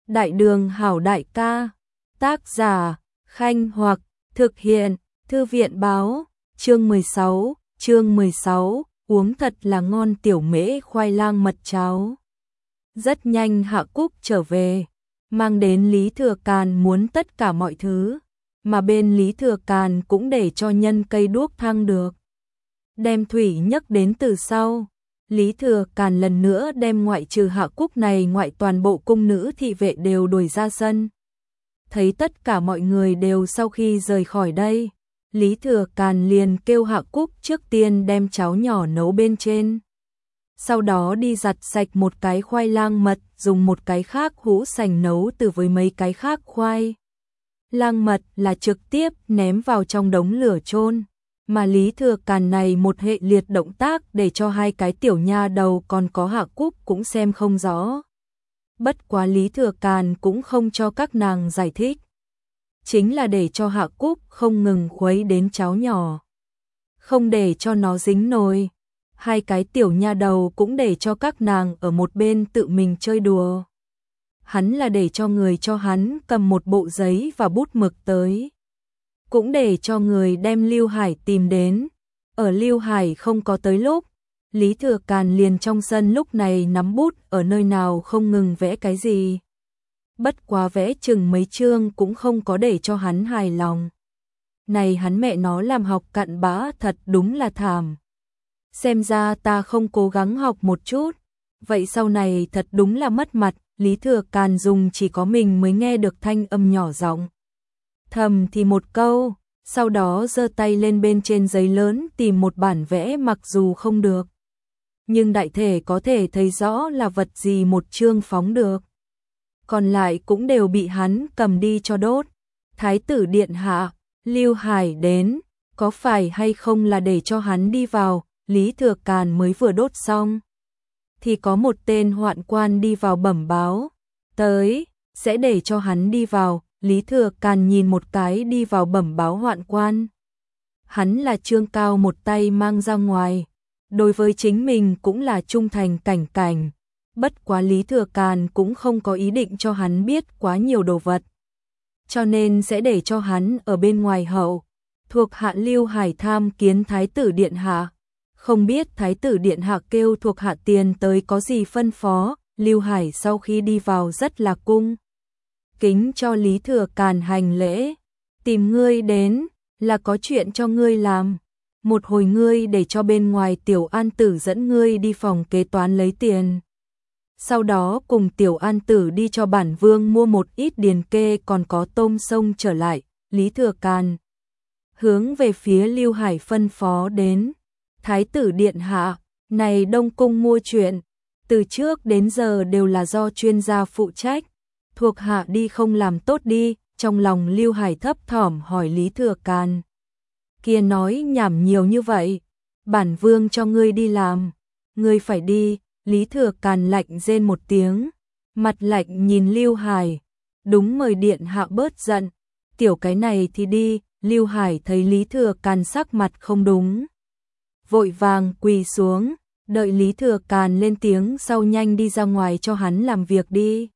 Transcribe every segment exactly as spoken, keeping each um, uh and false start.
Đại đường hảo đại ca. Tác giả, Khanh Hoặc, thực hiện, Thư viện báo, chương mười sáu, chương mười sáu, uống thật là ngon tiểu mễ khoai lang mật cháo. Rất nhanh Hạ Cúc trở về, mang đến Lý Thừa Càn muốn tất cả mọi thứ, mà bên Lý Thừa Càn cũng để cho nhân cây đuốc thăng được. Đem thủy nhấc đến từ sau, Lý Thừa Càn lần nữa đem ngoại trừ Hạ Cúc này ngoại toàn bộ cung nữ thị vệ đều đuổi ra sân. Thấy tất cả mọi người đều sau khi rời khỏi đây, Lý Thừa Càn liền kêu Hạ Cúc trước tiên đem cháo nhỏ nấu bên trên. Sau đó đi giặt sạch một cái khoai lang mật, dùng một cái khác hũ sành nấu từ với mấy cái khác khoai lang mật là trực tiếp ném vào trong đống lửa chôn. Mà Lý Thừa Càn này một hệ liệt động tác để cho hai cái tiểu nha đầu còn có Hạ Cúc cũng xem không rõ. Bất quá Lý Thừa Càn cũng không cho các nàng giải thích. Chính là để cho Hạ Cúc không ngừng khuấy đến cháo nhỏ. Không để cho nó dính nồi. Hai cái tiểu nha đầu cũng để cho các nàng ở một bên tự mình chơi đùa. Hắn là để cho người cho hắn cầm một bộ giấy và bút mực tới. Cũng để cho người đem Lưu Hải tìm đến. Ở Lưu Hải không có tới lúc, Lý Thừa Càn liền trong sân lúc này nắm bút ở nơi nào không ngừng vẽ cái gì. Bất quá vẽ chừng mấy chương cũng không có để cho hắn hài lòng. Này hắn mẹ nó làm học cặn bã thật đúng là thảm. Xem ra ta không cố gắng học một chút, vậy sau này thật đúng là mất mặt. Lý Thừa Càn dùng chỉ có mình mới nghe được thanh âm nhỏ giọng thầm thì một câu, sau đó giơ tay lên bên trên giấy lớn tìm một bản vẽ, mặc dù không được, nhưng đại thể có thể thấy rõ là vật gì một chương phóng được. Còn lại cũng đều bị hắn cầm đi cho đốt. Thái tử điện hạ, Lưu Hải đến, có phải hay không là để cho hắn đi vào? Lý Thừa Càn mới vừa đốt xong, thì có một tên hoạn quan đi vào bẩm báo, tới, sẽ để cho hắn đi vào. Lý Thừa Càn nhìn một cái đi vào bẩm báo hoạn quan. Hắn là Trương Cao một tay mang ra ngoài, đối với chính mình cũng là trung thành cảnh cảnh. Bất quá Lý Thừa Càn cũng không có ý định cho hắn biết quá nhiều đồ vật, cho nên sẽ để cho hắn ở bên ngoài hậu. Thuộc hạ Lưu Hải tham kiến Thái tử điện hạ. Không biết Thái tử điện hạ kêu thuộc hạ tiền tới có gì phân phó. Lưu Hải sau khi đi vào rất là cung kính cho Lý Thừa Càn hành lễ. Tìm ngươi đến là có chuyện cho ngươi làm. Một hồi ngươi để cho bên ngoài Tiểu An Tử dẫn ngươi đi phòng kế toán lấy tiền. Sau đó cùng Tiểu An Tử đi cho bản vương mua một ít điền kê còn có tôm sông trở lại. Lý Thừa Càn hướng về phía Lưu Hải phân phó đến. Thái tử điện hạ, này Đông Cung mua chuyện, từ trước đến giờ đều là do chuyên gia phụ trách. Thuộc hạ đi không làm tốt đi. Trong lòng Lưu Hải thấp thỏm hỏi Lý Thừa Càn. Kia nói nhảm nhiều như vậy, bản vương cho ngươi đi làm, ngươi phải đi. Lý Thừa Càn lạnh rên một tiếng, mặt lạnh nhìn Lưu Hải. Đúng, mời điện hạ bớt giận, tiểu cái này thì đi. Lưu Hải thấy Lý Thừa Càn sắc mặt không đúng, vội vàng quỳ xuống, đợi Lý Thừa Càn lên tiếng sau nhanh đi ra ngoài cho hắn làm việc đi.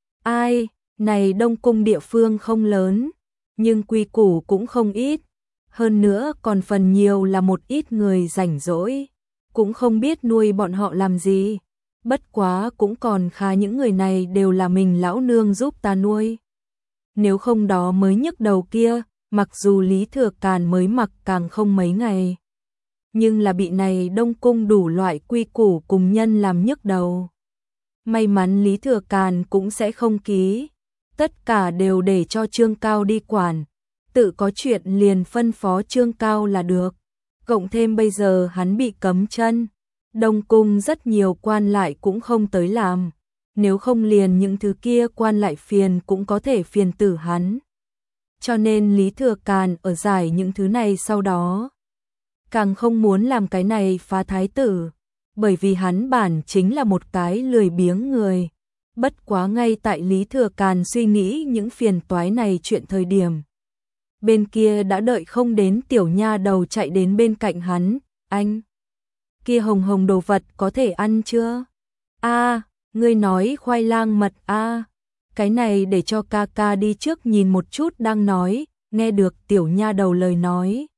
Ai, này Đông Cung địa phương không lớn, nhưng quy củ cũng không ít, hơn nữa còn phần nhiều là một ít người rảnh rỗi, cũng không biết nuôi bọn họ làm gì. Bất quá cũng còn khá những người này đều là mình lão nương giúp ta nuôi. Nếu không đó mới nhức đầu kia. Mặc dù Lý Thừa Càn mới mặc càng không mấy ngày, nhưng là bị này Đông Cung đủ loại quy củ cùng nhân làm nhức đầu. May mắn Lý Thừa Càn cũng sẽ không ký, tất cả đều để cho Trương Cao đi quản, tự có chuyện liền phân phó Trương Cao là được. Cộng thêm bây giờ hắn bị cấm chân, Đông Cung rất nhiều quan lại cũng không tới làm, nếu không liền những thứ kia quan lại phiền cũng có thể phiền tử hắn. Cho nên Lý Thừa Càn ở giải những thứ này sau đó, càng không muốn làm cái này phá thái tử, bởi vì hắn bản chính là một cái lười biếng người. Bất quá ngay tại Lý Thừa Càn suy nghĩ những phiền toái này chuyện thời điểm, bên kia đã đợi không đến tiểu nha đầu chạy đến bên cạnh hắn. Anh, kia hồng hồng đồ vật có thể ăn chưa? A, ngươi nói khoai lang mật a. cái này để cho ca ca đi trước nhìn một chút đang nói, nghe được tiểu nha đầu lời nói.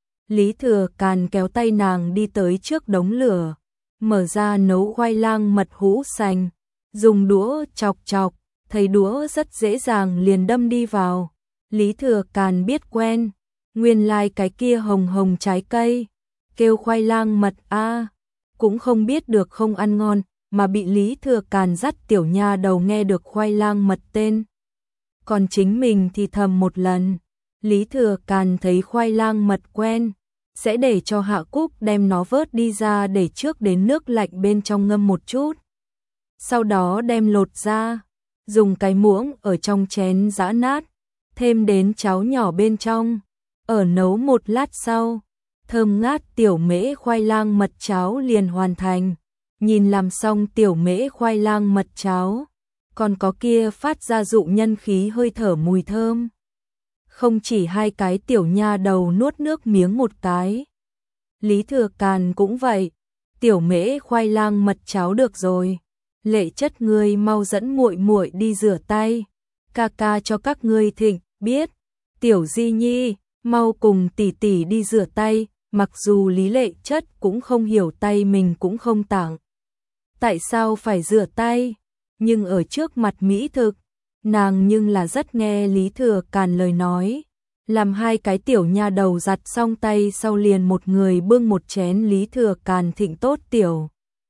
Lý Thừa Càn kéo tay nàng đi tới trước đống lửa, mở ra nấu khoai lang mật hũ xanh, dùng đũa chọc chọc, thấy đũa rất dễ dàng liền đâm đi vào. Lý Thừa Càn biết quen, nguyên lai like cái kia hồng hồng trái cây, kêu khoai lang mật a, cũng không biết được không ăn ngon, mà bị Lý Thừa Càn dắt tiểu nha đầu nghe được khoai lang mật tên. Còn chính mình thì thầm một lần, Lý Thừa Càn thấy khoai lang mật quen, sẽ để cho Hạ Cúc đem nó vớt đi ra để trước đến nước lạnh bên trong ngâm một chút. Sau đó đem lột ra, dùng cái muỗng ở trong chén giã nát, thêm đến cháo nhỏ bên trong, ở nấu một lát sau, thơm ngát tiểu mễ khoai lang mật cháo liền hoàn thành. Nhìn làm xong tiểu mễ khoai lang mật cháo, còn có kia phát ra dụ nhân khí hơi thở mùi thơm. Không chỉ hai cái tiểu nha đầu nuốt nước miếng một cái. Lý Thừa Càn cũng vậy, tiểu mễ khoai lang mật cháo được rồi. Lệ Chất ngươi mau dẫn muội muội đi rửa tay, ca ca cho các ngươi thịnh, biết. Tiểu Di Nhi, mau cùng tỷ tỷ đi rửa tay, mặc dù Lý Lệ Chất cũng không hiểu tay mình cũng không tảng. Tại sao phải rửa tay? Nhưng ở trước mặt mỹ thực, nàng nhưng là rất nghe Lý Thừa Càn lời nói. Làm hai cái tiểu nha đầu giặt xong tay sau liền một người bưng một chén Lý Thừa Càn thịnh tốt tiểu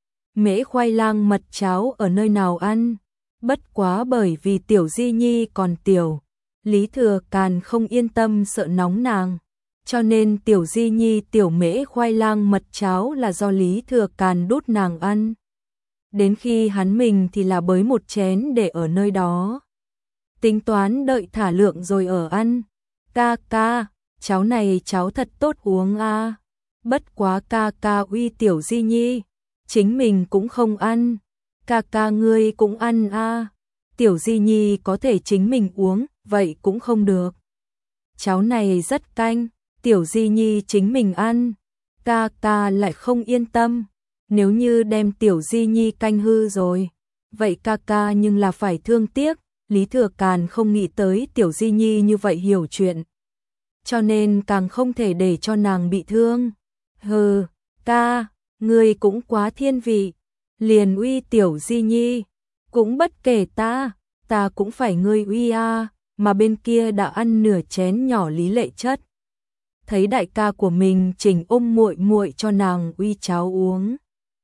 mễ khoai lang mật cháo ở nơi nào ăn. Bất quá bởi vì tiểu Di Nhi còn tiểu, Lý Thừa Càn không yên tâm sợ nóng nàng, cho nên tiểu Di Nhi tiểu mễ khoai lang mật cháo là do Lý Thừa Càn đút nàng ăn. Đến khi hắn mình thì là bới một chén để ở nơi đó, tính toán đợi thả lượng rồi ở ăn. Ca ca, cháo này cháo thật tốt uống a. À. Bất quá ca ca uy tiểu Di Nhi, chính mình cũng không ăn. Ca ca ngươi cũng ăn a. À. Tiểu Di Nhi có thể chính mình uống, vậy cũng không được. Cháo này rất canh, tiểu Di Nhi chính mình ăn. Ca ca lại không yên tâm, nếu như đem tiểu Di Nhi canh hư rồi, vậy ca ca nhưng là phải thương tiếc. Lý Thừa Càn không nghĩ tới tiểu Di Nhi như vậy hiểu chuyện, cho nên càng không thể để cho nàng bị thương. Hừ, ca, ngươi cũng quá thiên vị, liền uy tiểu Di Nhi, cũng bất kể ta, ta cũng phải ngươi uy a. Mà bên kia đã ăn nửa chén nhỏ Lý Lệ Chất, thấy đại ca của mình chỉnh ôm muội muội cho nàng uy cháo uống,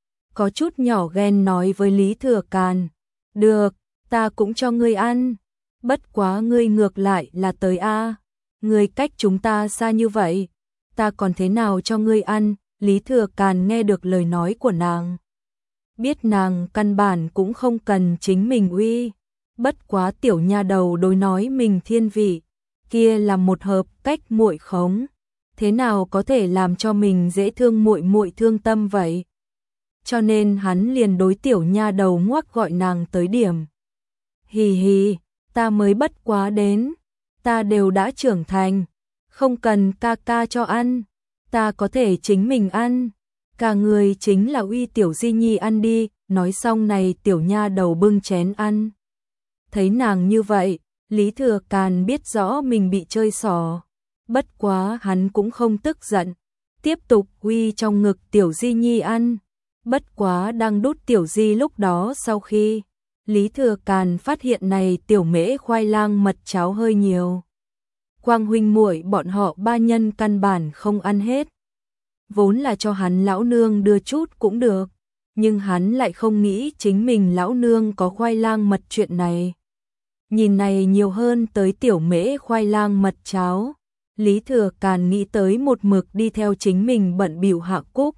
có chút nhỏ ghen nói với Lý Thừa Càn, được, ta cũng cho ngươi ăn, bất quá ngươi ngược lại là tới a, ngươi cách chúng ta xa như vậy, ta còn thế nào cho ngươi ăn. Lý Thừa Càn nghe được lời nói của nàng, biết nàng căn bản cũng không cần chính mình uy, bất quá tiểu nha đầu đối nói mình thiên vị, kia là một hợp cách muội khống, thế nào có thể làm cho mình dễ thương muội muội thương tâm vậy. Cho nên hắn liền đối tiểu nha đầu ngoắc gọi nàng tới điểm. Hì hì, ta mới bất quá đến, ta đều đã trưởng thành, không cần ca ca cho ăn, ta có thể chính mình ăn, cả người chính là uy tiểu Di Nhi ăn đi. Nói xong này tiểu nha đầu bưng chén ăn. Thấy nàng như vậy, Lý Thừa Càn biết rõ mình bị chơi xỏ, bất quá hắn cũng không tức giận, tiếp tục uy trong ngực tiểu Di Nhi ăn. Bất quá đang đút tiểu Di lúc đó, sau khi Lý Thừa Càn phát hiện này tiểu mễ khoai lang mật cháo hơi nhiều, Quang huynh muội bọn họ ba nhân căn bản không ăn hết, vốn là cho hắn lão nương đưa chút cũng được, nhưng hắn lại không nghĩ chính mình lão nương có khoai lang mật chuyện này. Nhìn này nhiều hơn tới tiểu mễ khoai lang mật cháo, Lý Thừa Càn nghĩ tới một mực đi theo chính mình bận bịu Hạ Cúc.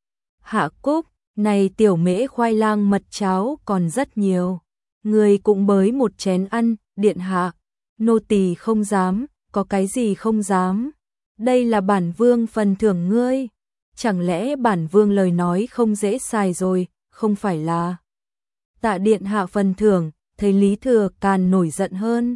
Hạ Cúc, này tiểu mễ khoai lang mật cháo còn rất nhiều, người cũng bới một chén ăn. Điện hạ, nô tỳ không dám. Có cái gì không dám, đây là bản vương phần thưởng ngươi, chẳng lẽ bản vương lời nói không dễ xài rồi, không phải là Tạ điện hạ phần thưởng. Thấy Lý Thừa Càn nổi giận hơn,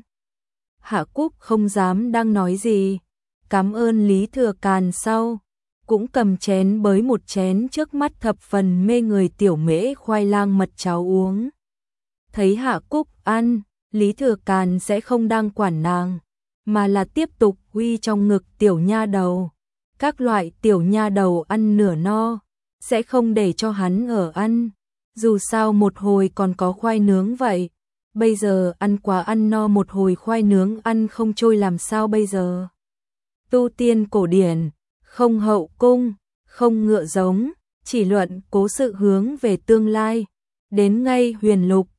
Hạ Cúc không dám đang nói gì, cảm ơn Lý Thừa Càn sau, cũng cầm chén bới một chén trước mắt thập phần mê người tiểu mễ khoai lang mật cháo uống. Thấy Hạ Cúc ăn, Lý Thừa Càn sẽ không đang quản nàng, mà là tiếp tục uy trong ngực tiểu nha đầu. Các loại tiểu nha đầu ăn nửa no, sẽ không để cho hắn ở ăn. Dù sao một hồi còn có khoai nướng vậy, bây giờ ăn quá ăn no một hồi khoai nướng ăn không trôi làm sao bây giờ. Tu tiên cổ điển, không hậu cung, không ngựa giống, chỉ luận cố sự hướng về tương lai. Đến ngay huyền lục,